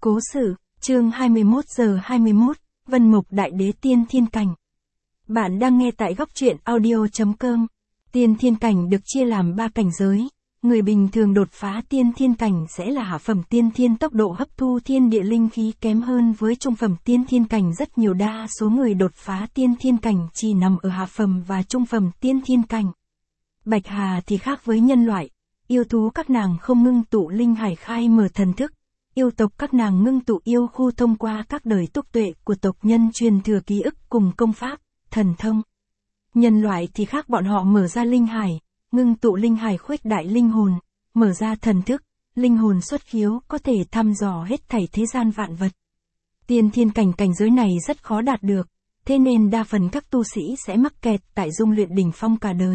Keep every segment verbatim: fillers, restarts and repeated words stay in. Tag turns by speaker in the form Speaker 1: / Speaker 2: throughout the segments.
Speaker 1: Cố sự, chương hai mươi mốt giờ hai mươi mốt, Vân Mộc Đại Đế Tiên Thiên Cảnh. Bạn đang nghe tại góc truyện audio chấm com. Tiên Thiên Cảnh được chia làm ba cảnh giới. Người bình thường đột phá Tiên Thiên Cảnh sẽ là hạ phẩm Tiên Thiên, tốc độ hấp thu thiên địa linh khí kém hơn với trung phẩm Tiên Thiên Cảnh rất nhiều. Đa số người đột phá Tiên Thiên Cảnh chỉ nằm ở hạ phẩm và trung phẩm Tiên Thiên Cảnh. Bạch Hà thì khác với nhân loại, yêu thú các nàng không ngưng tụ linh hải khai mở thần thức. Yêu tộc các nàng ngưng tụ yêu khu thông qua các đời túc tuệ của tộc nhân truyền thừa ký ức cùng công pháp, thần thông. Nhân loại thì khác, bọn họ mở ra linh hải, ngưng tụ linh hải khuếch đại linh hồn, mở ra thần thức, linh hồn xuất khiếu có thể thăm dò hết thảy thế gian vạn vật. Tiên Thiên Cảnh cảnh giới này rất khó đạt được, thế nên đa phần các tu sĩ sẽ mắc kẹt tại dung luyện đỉnh phong cả đời.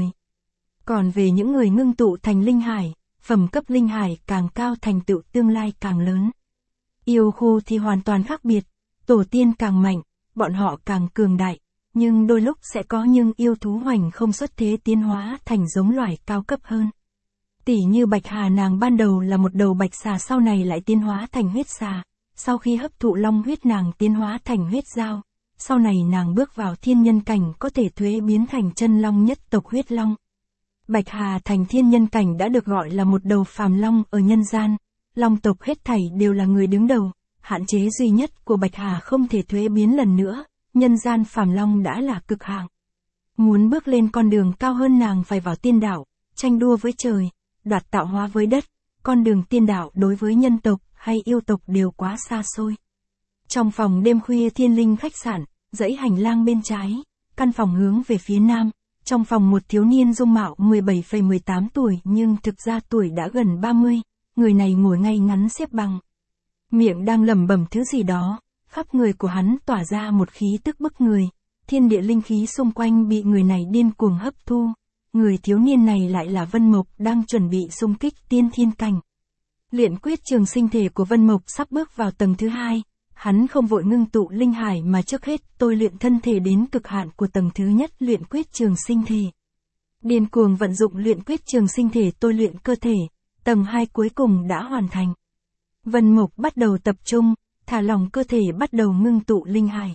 Speaker 1: Còn về những người ngưng tụ thành linh hải, phẩm cấp linh hải càng cao thành tựu tương lai càng lớn. Yêu khu thì hoàn toàn khác biệt, tổ tiên càng mạnh, bọn họ càng cường đại, nhưng đôi lúc sẽ có những yêu thú hoành không xuất thế tiến hóa thành giống loài cao cấp hơn. Tỷ như Bạch Hà, nàng ban đầu là một đầu bạch xà, sau này lại tiến hóa thành huyết xà, sau khi hấp thụ long huyết nàng tiến hóa thành huyết dao, sau này nàng bước vào thiên nhân cảnh có thể thuế biến thành chân long nhất tộc huyết long. Bạch Hà thành thiên nhân cảnh đã được gọi là một đầu phàm long ở nhân gian, long tộc hết thảy đều là người đứng đầu, hạn chế duy nhất của Bạch Hà không thể thuế biến lần nữa, nhân gian phàm long đã là cực hạn. Muốn bước lên con đường cao hơn nàng phải vào tiên đạo, tranh đua với trời, đoạt tạo hóa với đất, con đường tiên đạo đối với nhân tộc hay yêu tộc đều quá xa xôi. Trong phòng đêm khuya thiên linh khách sạn, dãy hành lang bên trái, căn phòng hướng về phía nam. Trong phòng một thiếu niên dung mạo mười bảy phẩy mười tám tuổi nhưng thực ra tuổi đã gần ba mươi, người này ngồi ngay ngắn xếp bằng. Miệng đang lẩm bẩm thứ gì đó, khắp người của hắn tỏa ra một khí tức bức người, thiên địa linh khí xung quanh bị người này điên cuồng hấp thu. Người thiếu niên này lại là Vân Mộc đang chuẩn bị xung kích Tiên Thiên Cảnh. Luyện quyết trường sinh thể của Vân Mộc sắp bước vào tầng thứ hai. Hắn không vội ngưng tụ linh hải mà trước hết tôi luyện thân thể đến cực hạn của tầng thứ nhất luyện quyết trường sinh thể. Điên cuồng vận dụng luyện quyết trường sinh thể tôi luyện cơ thể, tầng hai cuối cùng đã hoàn thành. Vân Mộc bắt đầu tập trung, thả lỏng cơ thể, bắt đầu ngưng tụ linh hải.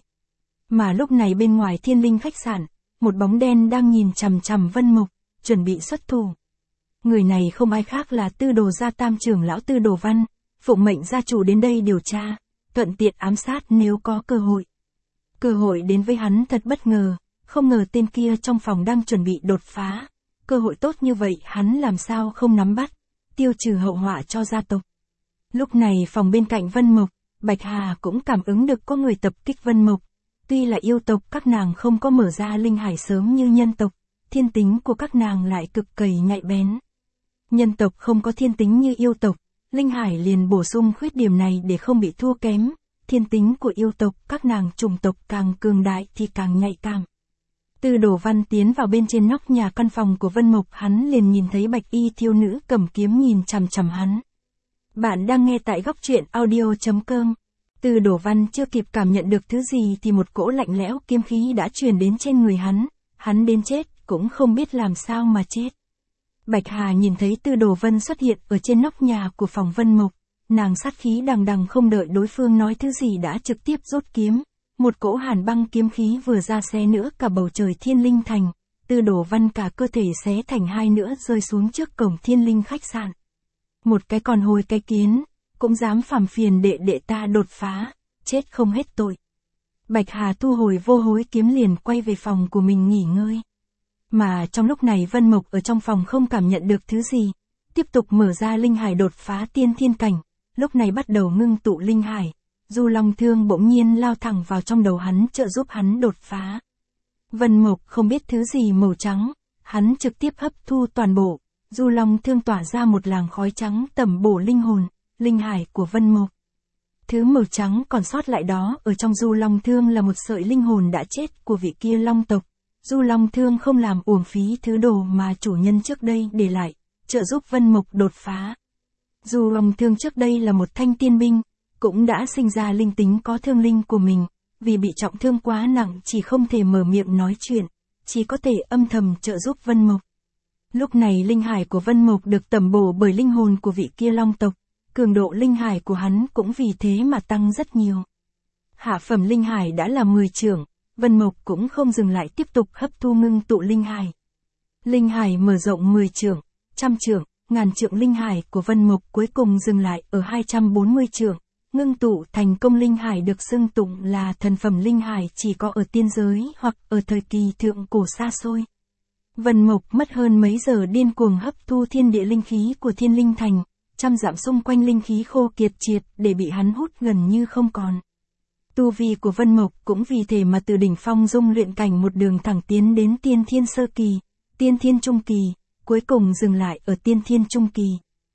Speaker 1: Mà lúc này bên ngoài thiên linh khách sạn, một bóng đen đang nhìn chằm chằm Vân Mộc, chuẩn bị xuất thủ. Người này không ai khác là Tư Đồ gia tam trưởng lão Tư Đồ Văn, phụng mệnh gia chủ đến đây điều tra, thuận tiện ám sát nếu có cơ hội. Cơ hội đến với hắn thật bất ngờ, không ngờ tên kia trong phòng đang chuẩn bị đột phá. Cơ hội tốt như vậy hắn làm sao không nắm bắt, tiêu trừ hậu họa cho gia tộc. Lúc này phòng bên cạnh Vân Mộc, Bạch Hà cũng cảm ứng được có người tập kích Vân Mộc. Tuy là yêu tộc các nàng không có mở ra linh hải sớm như nhân tộc, thiên tính của các nàng lại cực kỳ nhạy bén. Nhân tộc không có thiên tính như yêu tộc, linh hải liền bổ sung khuyết điểm này để không bị thua kém. Thiên tính của yêu tộc các nàng chủng tộc càng cường đại thì càng nhạy cảm. Tư Đồ Văn tiến vào bên trên nóc nhà căn phòng của Vân Mộc, hắn liền nhìn thấy bạch y thiếu nữ cầm kiếm nhìn chằm chằm hắn. Bạn đang nghe tại góc truyện audio chấm com. Tư Đồ Văn chưa kịp cảm nhận được thứ gì thì một cỗ lạnh lẽo kiếm khí đã truyền đến trên người hắn, hắn đến chết cũng không biết làm sao mà chết. Bạch Hà nhìn thấy Tư Đồ Văn xuất hiện ở trên nóc nhà của phòng Vân Mộc, nàng sát khí đằng đằng không đợi đối phương nói thứ gì đã trực tiếp rút kiếm, một cỗ hàn băng kiếm khí vừa ra xé nữa cả bầu trời thiên linh thành, Tư Đồ Văn cả cơ thể xé thành hai nữa rơi xuống trước cổng thiên linh khách sạn. Một cái con hôi cái kiến, cũng dám phàm phiền đệ đệ ta đột phá, chết không hết tội. Bạch Hà thu hồi vô hối kiếm liền quay về phòng của mình nghỉ ngơi. Mà trong lúc này Vân Mộc ở trong phòng không cảm nhận được thứ gì, tiếp tục mở ra linh hải đột phá Tiên Thiên Cảnh, lúc này bắt đầu ngưng tụ linh hải. Du Long Thương bỗng nhiên lao thẳng vào trong đầu hắn trợ giúp hắn đột phá. Vân Mộc không biết thứ gì màu trắng, hắn trực tiếp hấp thu toàn bộ. Du Long Thương tỏa ra một làn khói trắng tẩm bổ linh hồn, linh hải của Vân Mộc. Thứ màu trắng còn sót lại đó ở trong Du Long Thương là một sợi linh hồn đã chết của vị kia long tộc. Du Long Thương không làm uổng phí thứ đồ mà chủ nhân trước đây để lại, trợ giúp Vân Mộc đột phá. Du Long Thương trước đây là một thanh tiên binh, cũng đã sinh ra linh tính có thương linh của mình, vì bị trọng thương quá nặng chỉ không thể mở miệng nói chuyện, chỉ có thể âm thầm trợ giúp Vân Mộc. Lúc này linh hải của Vân Mộc được tẩm bổ bởi linh hồn của vị kia long tộc, cường độ linh hải của hắn cũng vì thế mà tăng rất nhiều. Hạ phẩm linh hải đã là mười trượng, Vân Mộc cũng không dừng lại tiếp tục hấp thu ngưng tụ linh hải. Linh hải mở rộng mười trượng, trăm trượng, ngàn trượng linh hải của Vân Mộc cuối cùng dừng lại ở hai trăm bốn mươi trượng, ngưng tụ thành công linh hải được xưng tụng là thần phẩm linh hải chỉ có ở tiên giới hoặc ở thời kỳ thượng cổ xa xôi. Vân Mộc mất hơn mấy giờ điên cuồng hấp thu thiên địa linh khí của Thiên Linh Thành, trăm dặm xung quanh linh khí khô kiệt triệt để bị hắn hút gần như không còn. Tu vi của Vân Mộc cũng vì thế mà từ đỉnh phong dung luyện cảnh một đường thẳng tiến đến tiên thiên sơ kỳ, tiên thiên trung kỳ, cuối cùng dừng lại ở tiên thiên trung kỳ.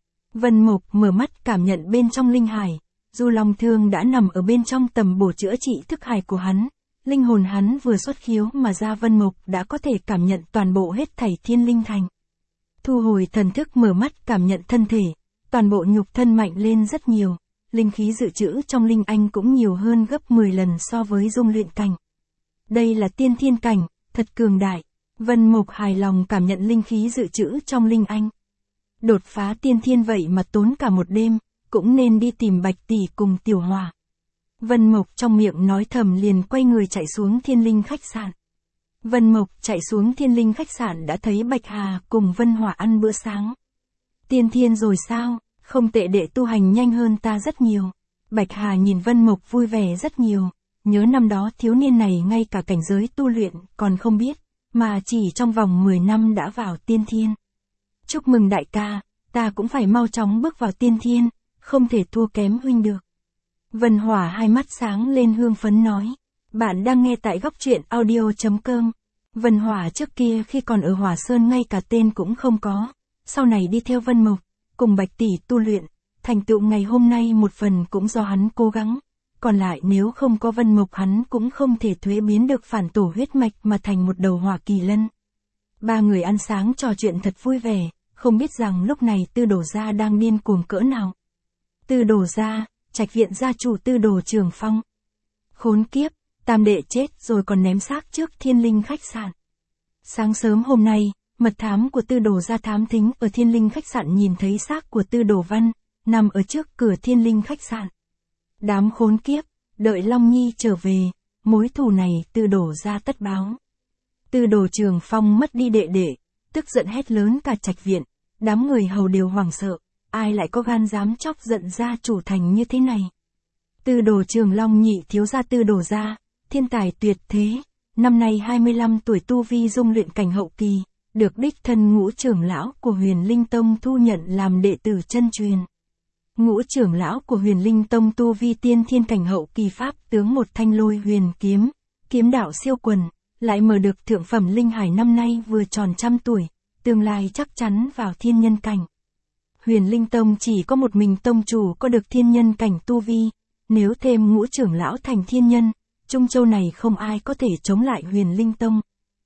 Speaker 1: Vân Mộc mở mắt cảm nhận bên trong linh hải, dù lòng thương đã nằm ở bên trong tầm bổ chữa trị thức hải của hắn, linh hồn hắn vừa xuất khiếu mà ra Vân Mộc đã có thể cảm nhận toàn bộ hết thảy Thiên Linh Thành. Thu hồi thần thức mở mắt cảm nhận thân thể, toàn bộ nhục thân mạnh lên rất nhiều, linh khí dự trữ trong linh anh cũng nhiều hơn gấp mười lần so với dung luyện cảnh. Đây là tiên thiên cảnh, thật cường đại. Vân Mộc hài lòng cảm nhận linh khí dự trữ trong linh anh. Đột phá tiên thiên vậy mà tốn cả một đêm, cũng nên đi tìm Bạch tỷ cùng Tiểu Hỏa. Vân Mộc trong miệng nói thầm liền quay người chạy xuống Thiên Linh khách sạn. Vân Mộc chạy xuống Thiên Linh khách sạn đã thấy Bạch Hà cùng Vân Hỏa ăn bữa sáng. Tiên thiên rồi sao, không tệ, đệ tu hành nhanh hơn ta rất nhiều. Bạch Hà nhìn Vân Mộc vui vẻ rất nhiều, nhớ năm đó thiếu niên này ngay cả cảnh giới tu luyện còn không biết, mà chỉ trong vòng mười năm đã vào tiên thiên. Chúc mừng đại ca, ta cũng phải mau chóng bước vào tiên thiên, không thể thua kém huynh được. Vân Hỏa hai mắt sáng lên hương phấn nói. Bạn đang nghe tại góc truyện audio chấm com. Vân Hỏa trước kia khi còn ở Hỏa Sơn ngay cả tên cũng không có, sau này đi theo Vân Mộc, cùng Bạch tỷ tu luyện, thành tựu ngày hôm nay một phần cũng do hắn cố gắng, còn lại nếu không có Vân Mộc hắn cũng không thể thuế biến được phản tổ huyết mạch mà thành một đầu hỏa kỳ lân. Ba người ăn sáng trò chuyện thật vui vẻ, không biết rằng lúc này Tư Đồ gia đang điên cuồng cỡ nào. Tư Đồ gia, Trạch viện gia chủ Tư Đồ Trường Phong. Khốn kiếp, tam đệ chết rồi còn ném xác trước Thiên Linh khách sạn. Sáng sớm hôm nay, mật thám của Tư Đồ gia thám thính ở Thiên Linh khách sạn nhìn thấy xác của Tư Đồ Văn, nằm ở trước cửa Thiên Linh khách sạn. Đám khốn kiếp, đợi Long Nhi trở về, mối thù này Tư Đồ gia tất báo. Tư Đồ Trường Phong mất đi đệ đệ, tức giận hét lớn cả Trạch viện, đám người hầu đều hoảng sợ, ai lại có gan dám chọc giận gia chủ thành như thế này. Tư Đồ Trường Long nhị thiếu gia Tư Đồ gia, thiên tài tuyệt thế, năm nay hai mươi lăm tuổi tu vi dung luyện cảnh hậu kỳ, được đích thân Ngũ trưởng lão của Huyền Linh Tông thu nhận làm đệ tử chân truyền. Ngũ trưởng lão của Huyền Linh Tông tu vi tiên thiên cảnh hậu kỳ pháp tướng một thanh lôi huyền kiếm, kiếm đạo siêu quần, lại mở được thượng phẩm linh hải năm nay vừa tròn trăm tuổi, tương lai chắc chắn vào thiên nhân cảnh. Huyền Linh Tông chỉ có một mình tông chủ có được thiên nhân cảnh tu vi, nếu thêm Ngũ trưởng lão thành thiên nhân, Trung Châu này không ai có thể chống lại Huyền Linh Tông.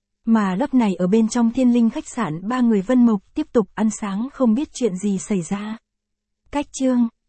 Speaker 1: Mà lúc này ở bên trong Thiên Linh khách sạn ba người Vân Mộc tiếp tục ăn sáng không biết chuyện gì xảy ra. Cách chương